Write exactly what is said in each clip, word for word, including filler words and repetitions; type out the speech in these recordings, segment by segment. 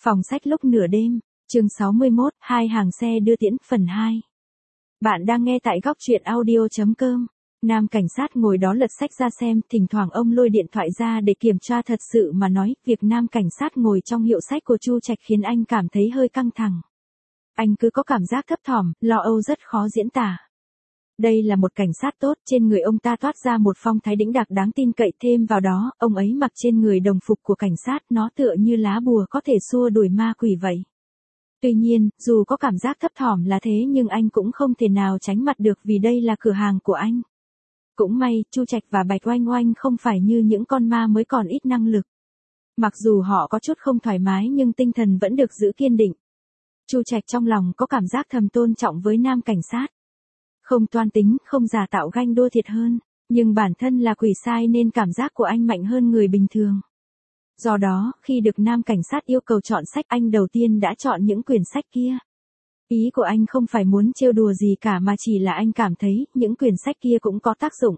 Phòng sách lúc nửa đêm, chương sáu mươi mốt, hai hàng xe đưa tiễn, phần hai. Bạn đang nghe tại góc truyện audio chấm com. Nam cảnh sát ngồi đó lật sách ra xem, thỉnh thoảng ông lôi điện thoại ra để kiểm tra. Thật sự mà nói, việc nam cảnh sát ngồi trong hiệu sách của Chu Trạch khiến anh cảm thấy hơi căng thẳng. Anh cứ có cảm giác thấp thỏm, lo âu rất khó diễn tả. Đây là một cảnh sát tốt, trên người ông ta toát ra một phong thái đĩnh đạc đáng tin cậy, thêm vào đó, ông ấy mặc trên người đồng phục của cảnh sát, nó tựa như lá bùa có thể xua đuổi ma quỷ vậy. Tuy nhiên, dù có cảm giác thấp thỏm là thế nhưng anh cũng không thể nào tránh mặt được vì đây là cửa hàng của anh. Cũng may, Chu Trạch và Bạch Oanh Oanh không phải như những con ma mới còn ít năng lực. Mặc dù họ có chút không thoải mái nhưng tinh thần vẫn được giữ kiên định. Chu Trạch trong lòng có cảm giác thầm tôn trọng với nam cảnh sát. Không toan tính, không giả tạo ganh đua thiệt hơn, nhưng bản thân là quỷ sai nên cảm giác của anh mạnh hơn người bình thường. Do đó, khi được nam cảnh sát yêu cầu chọn sách, anh đầu tiên đã chọn những quyển sách kia. Ý của anh không phải muốn trêu đùa gì cả mà chỉ là anh cảm thấy những quyển sách kia cũng có tác dụng.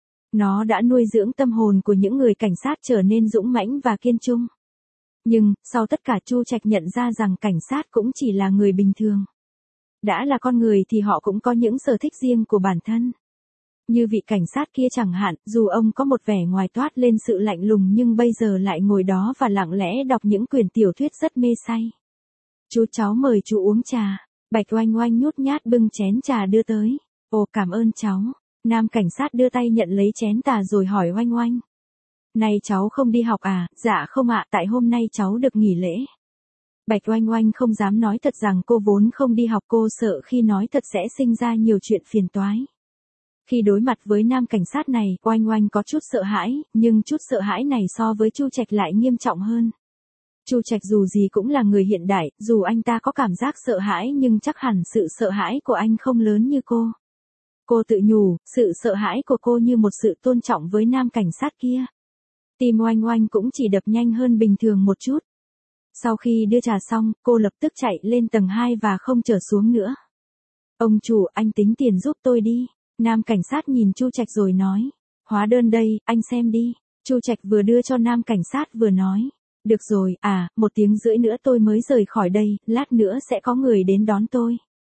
Nó đã nuôi dưỡng tâm hồn của những người cảnh sát trở nên dũng mãnh và kiên trung. Nhưng, sau tất cả Chu Trạch nhận ra rằng cảnh sát cũng chỉ là người bình thường. Đã là con người thì họ cũng có những sở thích riêng của bản thân. Như vị cảnh sát kia chẳng hạn, dù ông có một vẻ ngoài toát lên sự lạnh lùng nhưng bây giờ lại ngồi đó và lặng lẽ đọc những quyển tiểu thuyết rất mê say. Chú cháu mời chú uống trà. Bạch Oanh Oanh nhút nhát bưng chén trà đưa tới. Ồ, cảm ơn cháu. Nam cảnh sát đưa tay nhận lấy chén trà rồi hỏi Oanh Oanh. Này cháu không đi học à? Dạ không ạ, tại hôm nay cháu được nghỉ lễ. Bạch Oanh Oanh không dám nói thật rằng cô vốn không đi học, cô sợ khi nói thật sẽ sinh ra nhiều chuyện phiền toái. Khi đối mặt với nam cảnh sát này, Oanh Oanh có chút sợ hãi, nhưng chút sợ hãi này so với Chu Trạch lại nghiêm trọng hơn. Chu Trạch dù gì cũng là người hiện đại, dù anh ta có cảm giác sợ hãi nhưng chắc hẳn sự sợ hãi của anh không lớn như cô. Cô tự nhủ, sự sợ hãi của cô như một sự tôn trọng với nam cảnh sát kia. Tim Oanh Oanh cũng chỉ đập nhanh hơn bình thường một chút. Sau khi đưa trà xong, cô lập tức chạy lên tầng hai và không trở xuống nữa. Ông chủ, anh tính tiền giúp tôi đi. Nam cảnh sát nhìn Chu Trạch rồi nói. Hóa đơn đây, anh xem đi. Chu Trạch vừa đưa cho nam cảnh sát vừa nói. Được rồi, à, một tiếng rưỡi nữa tôi mới rời khỏi đây, lát nữa sẽ có người đến đón tôi.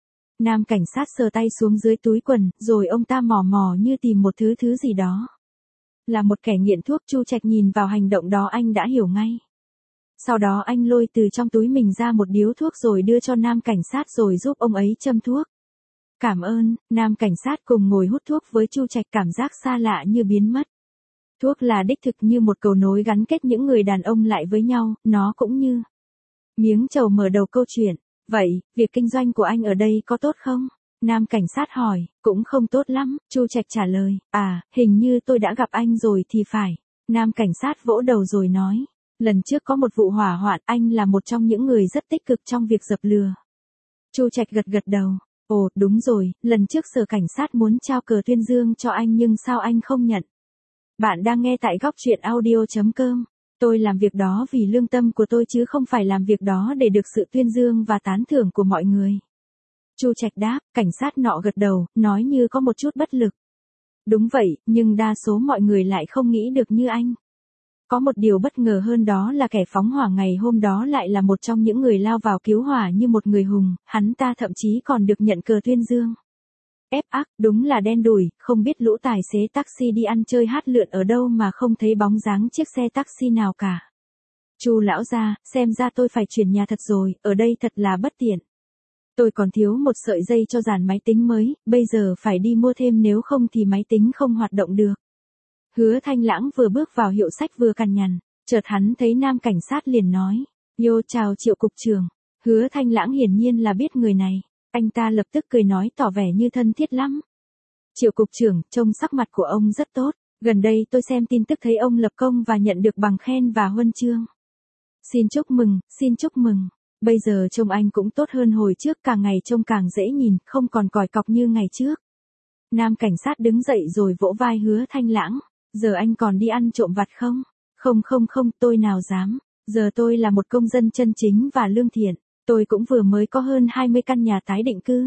Nam cảnh sát sờ tay xuống dưới túi quần, rồi ông ta mò mò như tìm một thứ thứ gì đó. Là một kẻ nghiện thuốc, Chu Trạch nhìn vào hành động đó anh đã hiểu ngay. Sau đó anh lôi từ trong túi mình ra một điếu thuốc rồi đưa cho nam cảnh sát rồi giúp ông ấy châm thuốc. Cảm ơn, nam cảnh sát cùng ngồi hút thuốc với Chu Trạch, cảm giác xa lạ như biến mất. Thuốc là đích thực như một cầu nối gắn kết những người đàn ông lại với nhau, nó cũng như miếng trầu mở đầu câu chuyện. Vậy, việc kinh doanh của anh ở đây có tốt không? Nam cảnh sát hỏi. Cũng không tốt lắm, Chu Trạch trả lời. À, hình như tôi đã gặp anh rồi thì phải. Nam cảnh sát vỗ đầu rồi nói. Lần trước có một vụ hỏa hoạn, anh là một trong những người rất tích cực trong việc dập lửa. Chu Trạch gật gật đầu. Ồ, đúng rồi, lần trước sở cảnh sát muốn trao cờ tuyên dương cho anh nhưng sao anh không nhận? Bạn đang nghe tại góc truyện audio chấm com. Tôi làm việc đó vì lương tâm của tôi chứ không phải làm việc đó để được sự tuyên dương và tán thưởng của mọi người. Chu Trạch đáp, cảnh sát nọ gật đầu, nói như có một chút bất lực. Đúng vậy, nhưng đa số mọi người lại không nghĩ được như anh. Có một điều bất ngờ hơn đó là kẻ phóng hỏa ngày hôm đó lại là một trong những người lao vào cứu hỏa như một người hùng, hắn ta thậm chí còn được nhận cờ tuyên dương. Ép ác, đúng là đen đủi, không biết lũ tài xế taxi đi ăn chơi hát lượn ở đâu mà không thấy bóng dáng chiếc xe taxi nào cả. Chu lão gia, xem ra tôi phải chuyển nhà thật rồi, ở đây thật là bất tiện. Tôi còn thiếu một sợi dây cho dàn máy tính mới, bây giờ phải đi mua thêm nếu không thì máy tính không hoạt động được. Hứa Thanh Lãng vừa bước vào hiệu sách vừa cằn nhằn, chợt hắn thấy nam cảnh sát liền nói. Yo, chào Triệu cục trưởng. Hứa Thanh Lãng hiển nhiên là biết người này. Anh ta lập tức cười nói tỏ vẻ như thân thiết lắm. Triệu cục trưởng, trông sắc mặt của ông rất tốt. Gần đây tôi xem tin tức thấy ông lập công và nhận được bằng khen và huân chương. Xin chúc mừng, xin chúc mừng. Bây giờ trông anh cũng tốt hơn hồi trước, càng ngày trông càng dễ nhìn, không còn còi cọc như ngày trước. Nam cảnh sát đứng dậy rồi vỗ vai Hứa Thanh Lãng. Giờ anh còn đi ăn trộm vặt không? Không không không, tôi nào dám. Giờ tôi là một công dân chân chính và lương thiện. Tôi cũng vừa mới có hơn hai mươi căn nhà tái định cư.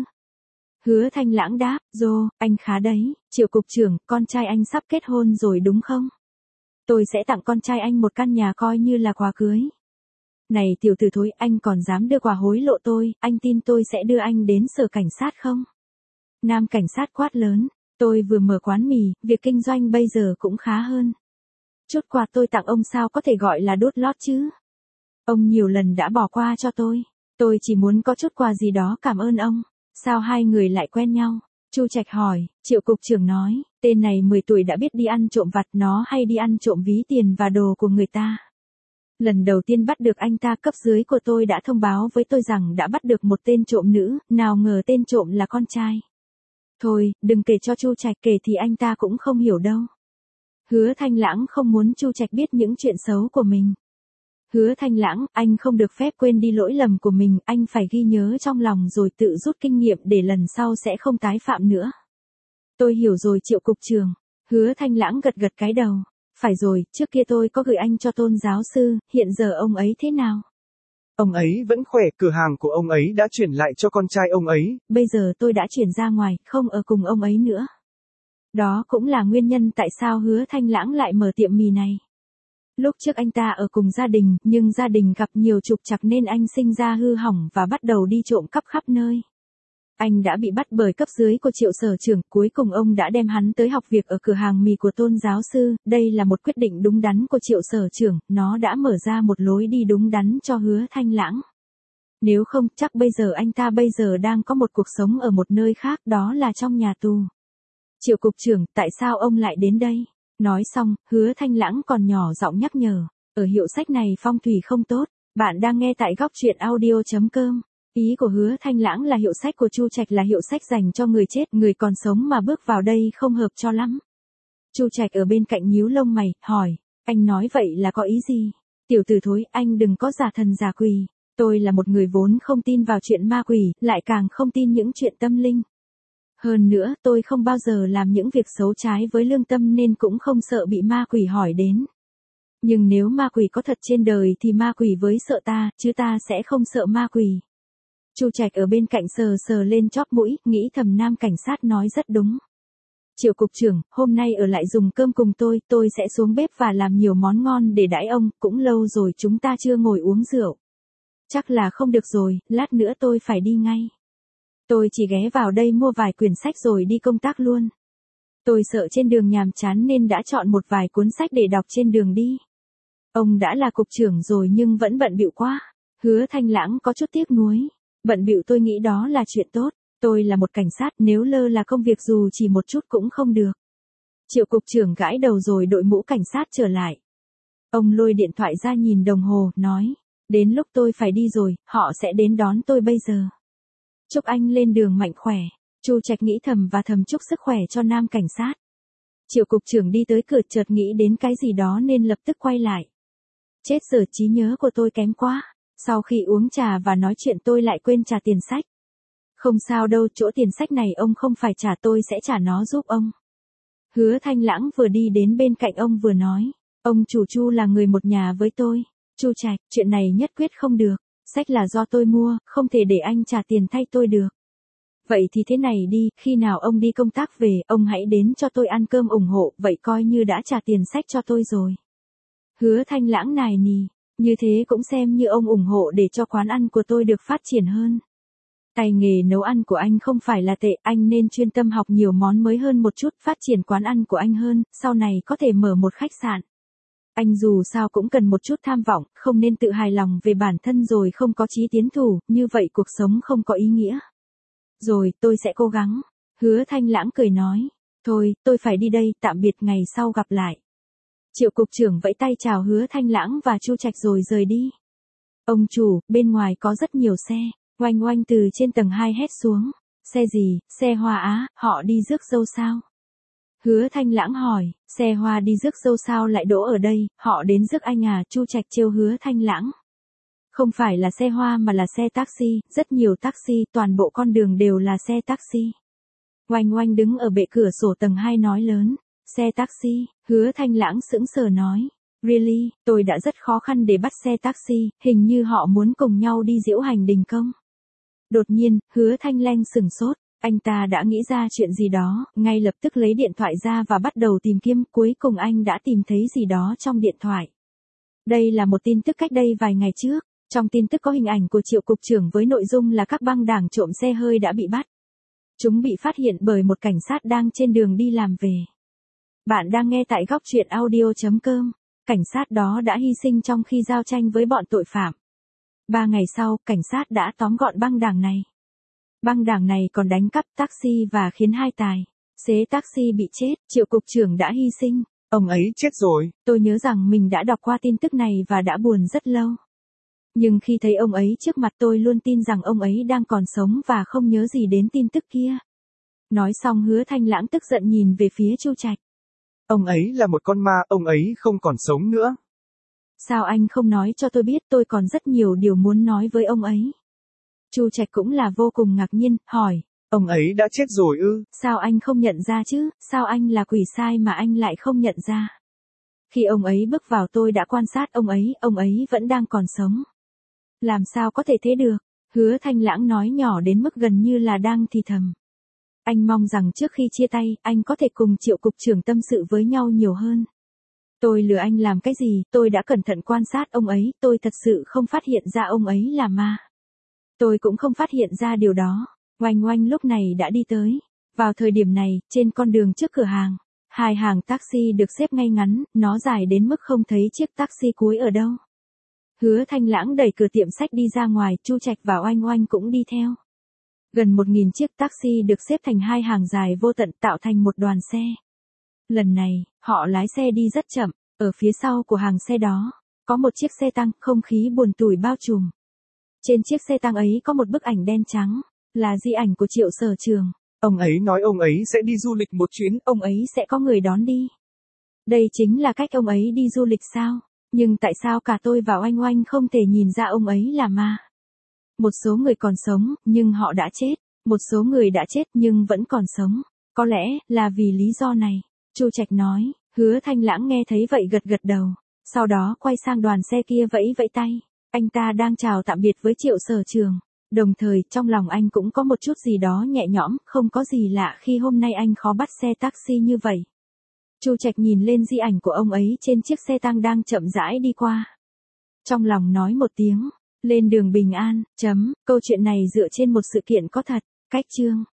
Hứa Thanh Lãng đáp, Dô, anh khá đấy. Triệu cục trưởng, con trai anh sắp kết hôn rồi đúng không? Tôi sẽ tặng con trai anh một căn nhà coi như là quà cưới. Này tiểu tử thối, anh còn dám đưa quà hối lộ tôi, anh tin tôi sẽ đưa anh đến sở cảnh sát không? Nam cảnh sát quát lớn, tôi vừa mở quán mì, việc kinh doanh bây giờ cũng khá hơn. Chút quà tôi tặng ông sao có thể gọi là đốt lót chứ? Ông nhiều lần đã bỏ qua cho tôi, tôi chỉ muốn có chút quà gì đó cảm ơn ông. Sao hai người lại quen nhau? Chu Trạch hỏi. Triệu cục trưởng nói, tên này mười tuổi đã biết đi ăn trộm vặt, nó hay đi ăn trộm ví tiền và đồ của người ta. Lần đầu tiên bắt được anh ta, cấp dưới của tôi đã thông báo với tôi rằng đã bắt được một tên trộm nữ, nào ngờ tên trộm là con trai. Thôi, đừng kể cho Chu Trạch, kể thì anh ta cũng không hiểu đâu. Hứa Thanh Lãng không muốn Chu Trạch biết những chuyện xấu của mình. Hứa Thanh Lãng, anh không được phép quên đi lỗi lầm của mình, anh phải ghi nhớ trong lòng rồi tự rút kinh nghiệm để lần sau sẽ không tái phạm nữa. Tôi hiểu rồi Triệu cục trưởng. Hứa Thanh Lãng gật gật cái đầu. Phải rồi, trước kia tôi có gửi anh cho Tôn giáo sư, hiện giờ ông ấy thế nào? Ông ấy vẫn khỏe, cửa hàng của ông ấy đã chuyển lại cho con trai ông ấy. Bây giờ tôi đã chuyển ra ngoài, không ở cùng ông ấy nữa. Đó cũng là nguyên nhân tại sao Hứa Thanh Lãng lại mở tiệm mì này. Lúc trước anh ta ở cùng gia đình, nhưng gia đình gặp nhiều trục trặc nên anh sinh ra hư hỏng và bắt đầu đi trộm cắp khắp nơi. Anh đã bị bắt bởi cấp dưới của Triệu sở trưởng, cuối cùng ông đã đem hắn tới học việc ở cửa hàng mì của Tôn giáo sư, đây là một quyết định đúng đắn của Triệu sở trưởng, nó đã mở ra một lối đi đúng đắn cho Hứa Thanh Lãng. Nếu không, chắc bây giờ anh ta bây giờ đang có một cuộc sống ở một nơi khác, đó là trong nhà tù. Triệu cục trưởng, tại sao ông lại đến đây? Nói xong, Hứa Thanh Lãng còn nhỏ giọng nhắc nhở, ở hiệu sách này phong thủy không tốt, bạn đang nghe tại góc truyện audio chấm com. Ý của Hứa Thanh Lãng là hiệu sách của Chu Trạch là hiệu sách dành cho người chết, người còn sống mà bước vào đây không hợp cho lắm. Chu Trạch ở bên cạnh nhíu lông mày, hỏi, anh nói vậy là có ý gì? Tiểu tử thối, anh đừng có giả thần giả quỷ, tôi là một người vốn không tin vào chuyện ma quỷ, lại càng không tin những chuyện tâm linh. Hơn nữa, tôi không bao giờ làm những việc xấu trái với lương tâm nên cũng không sợ bị ma quỷ hỏi đến. Nhưng nếu ma quỷ có thật trên đời thì ma quỷ với sợ ta, chứ ta sẽ không sợ ma quỷ. Chu Trạch ở bên cạnh sờ sờ lên chóp mũi, nghĩ thầm Nam cảnh sát nói rất đúng. Triệu cục trưởng, hôm nay ở lại dùng cơm cùng tôi, tôi sẽ xuống bếp và làm nhiều món ngon để đãi ông, cũng lâu rồi chúng ta chưa ngồi uống rượu. Chắc là không được rồi, lát nữa tôi phải đi ngay. Tôi chỉ ghé vào đây mua vài quyển sách rồi đi công tác luôn. Tôi sợ trên đường nhàm chán nên đã chọn một vài cuốn sách để đọc trên đường đi. Ông đã là cục trưởng rồi nhưng vẫn bận bịu quá. Hứa Thanh Lãng có chút tiếc nuối. Bận bịu tôi nghĩ đó là chuyện tốt. Tôi là một cảnh sát, nếu lơ là công việc dù chỉ một chút cũng không được. Triệu cục trưởng gãi đầu rồi đội mũ cảnh sát trở lại. Ông lôi điện thoại ra nhìn đồng hồ, nói. Đến lúc tôi phải đi rồi, họ sẽ đến đón tôi bây giờ. Chúc anh lên đường mạnh khỏe. Chu Trạch nghĩ thầm và thầm chúc sức khỏe cho Nam cảnh sát. Triệu cục trưởng đi tới cửa chợt nghĩ đến cái gì đó nên lập tức quay lại. Chết giờ, trí nhớ của tôi kém quá. Sau khi uống trà và nói chuyện tôi lại quên trả tiền sách. Không sao đâu, chỗ tiền sách này ông không phải trả, tôi sẽ trả nó giúp ông. Hứa Thanh Lãng vừa đi đến bên cạnh ông vừa nói. Ông chủ Chu là người một nhà với tôi. Chu Trạch, chuyện này nhất quyết không được. Sách là do tôi mua, không thể để anh trả tiền thay tôi được. Vậy thì thế này đi, khi nào ông đi công tác về, ông hãy đến cho tôi ăn cơm ủng hộ, vậy coi như đã trả tiền sách cho tôi rồi. Hứa Thanh Lãng nài nỉ, như thế cũng xem như ông ủng hộ để cho quán ăn của tôi được phát triển hơn. Tay nghề nấu ăn của anh không phải là tệ, anh nên chuyên tâm học nhiều món mới hơn một chút, phát triển quán ăn của anh hơn, sau này có thể mở một khách sạn. Anh dù sao cũng cần một chút tham vọng, không nên tự hài lòng về bản thân rồi không có chí tiến thủ, như vậy cuộc sống không có ý nghĩa. Rồi, tôi sẽ cố gắng. Hứa Thanh Lãng cười nói. Thôi, tôi phải đi đây, tạm biệt, ngày sau gặp lại. Triệu cục trưởng vẫy tay chào Hứa Thanh Lãng và Chu Trạch rồi rời đi. Ông chủ, bên ngoài có rất nhiều xe. Oanh oanh từ trên tầng hai hét xuống. Xe gì, xe Hoa Á, họ đi rước dâu sao? Hứa Thanh Lãng hỏi, xe Hoa đi rước dâu sao lại đỗ ở đây, họ đến rước anh à? Chu Trạch trêu Hứa Thanh Lãng. Không phải là xe Hoa mà là xe taxi, rất nhiều taxi, toàn bộ con đường đều là xe taxi. Oanh oanh đứng ở bệ cửa sổ tầng hai nói lớn, xe taxi, Hứa Thanh Lãng sững sờ nói. Really, tôi đã rất khó khăn để bắt xe taxi, hình như họ muốn cùng nhau đi diễu hành đình công. Đột nhiên, Hứa Thanh Lãng sửng sốt. Anh ta đã nghĩ ra chuyện gì đó, ngay lập tức lấy điện thoại ra và bắt đầu tìm kiếm, cuối cùng anh đã tìm thấy gì đó trong điện thoại. Đây là một tin tức cách đây vài ngày trước. Trong tin tức có hình ảnh của Triệu cục trưởng với nội dung là các băng đảng trộm xe hơi đã bị bắt. Chúng bị phát hiện bởi một cảnh sát đang trên đường đi làm về. Bạn đang nghe tại góc truyện audio chấm com. Cảnh sát đó đã hy sinh trong khi giao tranh với bọn tội phạm. Ba ngày sau, cảnh sát đã tóm gọn băng đảng này. Băng đảng này còn đánh cắp taxi và khiến hai tài xế taxi bị chết. Triệu cục trưởng đã hy sinh. Ông ấy chết rồi. Tôi nhớ rằng mình đã đọc qua tin tức này và đã buồn rất lâu. Nhưng khi thấy ông ấy trước mặt tôi luôn tin rằng ông ấy đang còn sống và không nhớ gì đến tin tức kia. Nói xong Hứa Thanh Lãng tức giận nhìn về phía Chu Trạch. Ông ấy là một con ma, ông ấy không còn sống nữa. Sao anh không nói cho tôi biết, tôi còn rất nhiều điều muốn nói với ông ấy. Chu Trạch cũng là vô cùng ngạc nhiên, hỏi. Ông ấy đã chết rồi ư? Sao anh không nhận ra chứ, sao anh là quỷ sai mà anh lại không nhận ra? Khi ông ấy bước vào tôi đã quan sát ông ấy, ông ấy vẫn đang còn sống. Làm sao có thể thế được? Hứa Thanh Lãng nói nhỏ đến mức gần như là đang thì thầm. Anh mong rằng trước khi chia tay, anh có thể cùng Triệu cục trưởng tâm sự với nhau nhiều hơn. Tôi lừa anh làm cái gì, tôi đã cẩn thận quan sát ông ấy, tôi thật sự không phát hiện ra ông ấy là ma. Tôi cũng không phát hiện ra điều đó. Oanh Oanh lúc này đã đi tới. Vào thời điểm này, trên con đường trước cửa hàng, hai hàng taxi được xếp ngay ngắn, nó dài đến mức không thấy chiếc taxi cuối ở đâu. Hứa Thanh Lãng đẩy cửa tiệm sách đi ra ngoài, Chu Trạch và Oanh Oanh cũng đi theo. Gần một nghìn chiếc taxi được xếp thành hai hàng dài vô tận tạo thành một đoàn xe. Lần này, họ lái xe đi rất chậm, ở phía sau của hàng xe đó, có một chiếc xe tăng, không khí buồn tủi bao trùm. Trên chiếc xe tăng ấy có một bức ảnh đen trắng, là di ảnh của Triệu Sở Trường. Ông ấy nói ông ấy sẽ đi du lịch một chuyến, ông ấy sẽ có người đón đi. Đây chính là cách ông ấy đi du lịch sao? Nhưng tại sao cả tôi và Oanh Oanh không thể nhìn ra ông ấy là ma? Một số người còn sống, nhưng họ đã chết. Một số người đã chết nhưng vẫn còn sống. Có lẽ là vì lý do này. Chu Trạch nói. Hứa Thanh Lãng nghe thấy vậy gật gật đầu. Sau đó quay sang đoàn xe kia vẫy vẫy tay. Anh ta đang chào tạm biệt với Triệu Sở Trường. Đồng thời trong lòng anh cũng có một chút gì đó nhẹ nhõm. Không có gì lạ khi hôm nay anh khó bắt xe taxi như vậy. Chu Trạch nhìn lên di ảnh của ông ấy trên chiếc xe tăng đang chậm rãi đi qua. Trong lòng nói một tiếng. Lên đường bình an, chấm, câu chuyện này dựa trên một sự kiện có thật. Cách chương.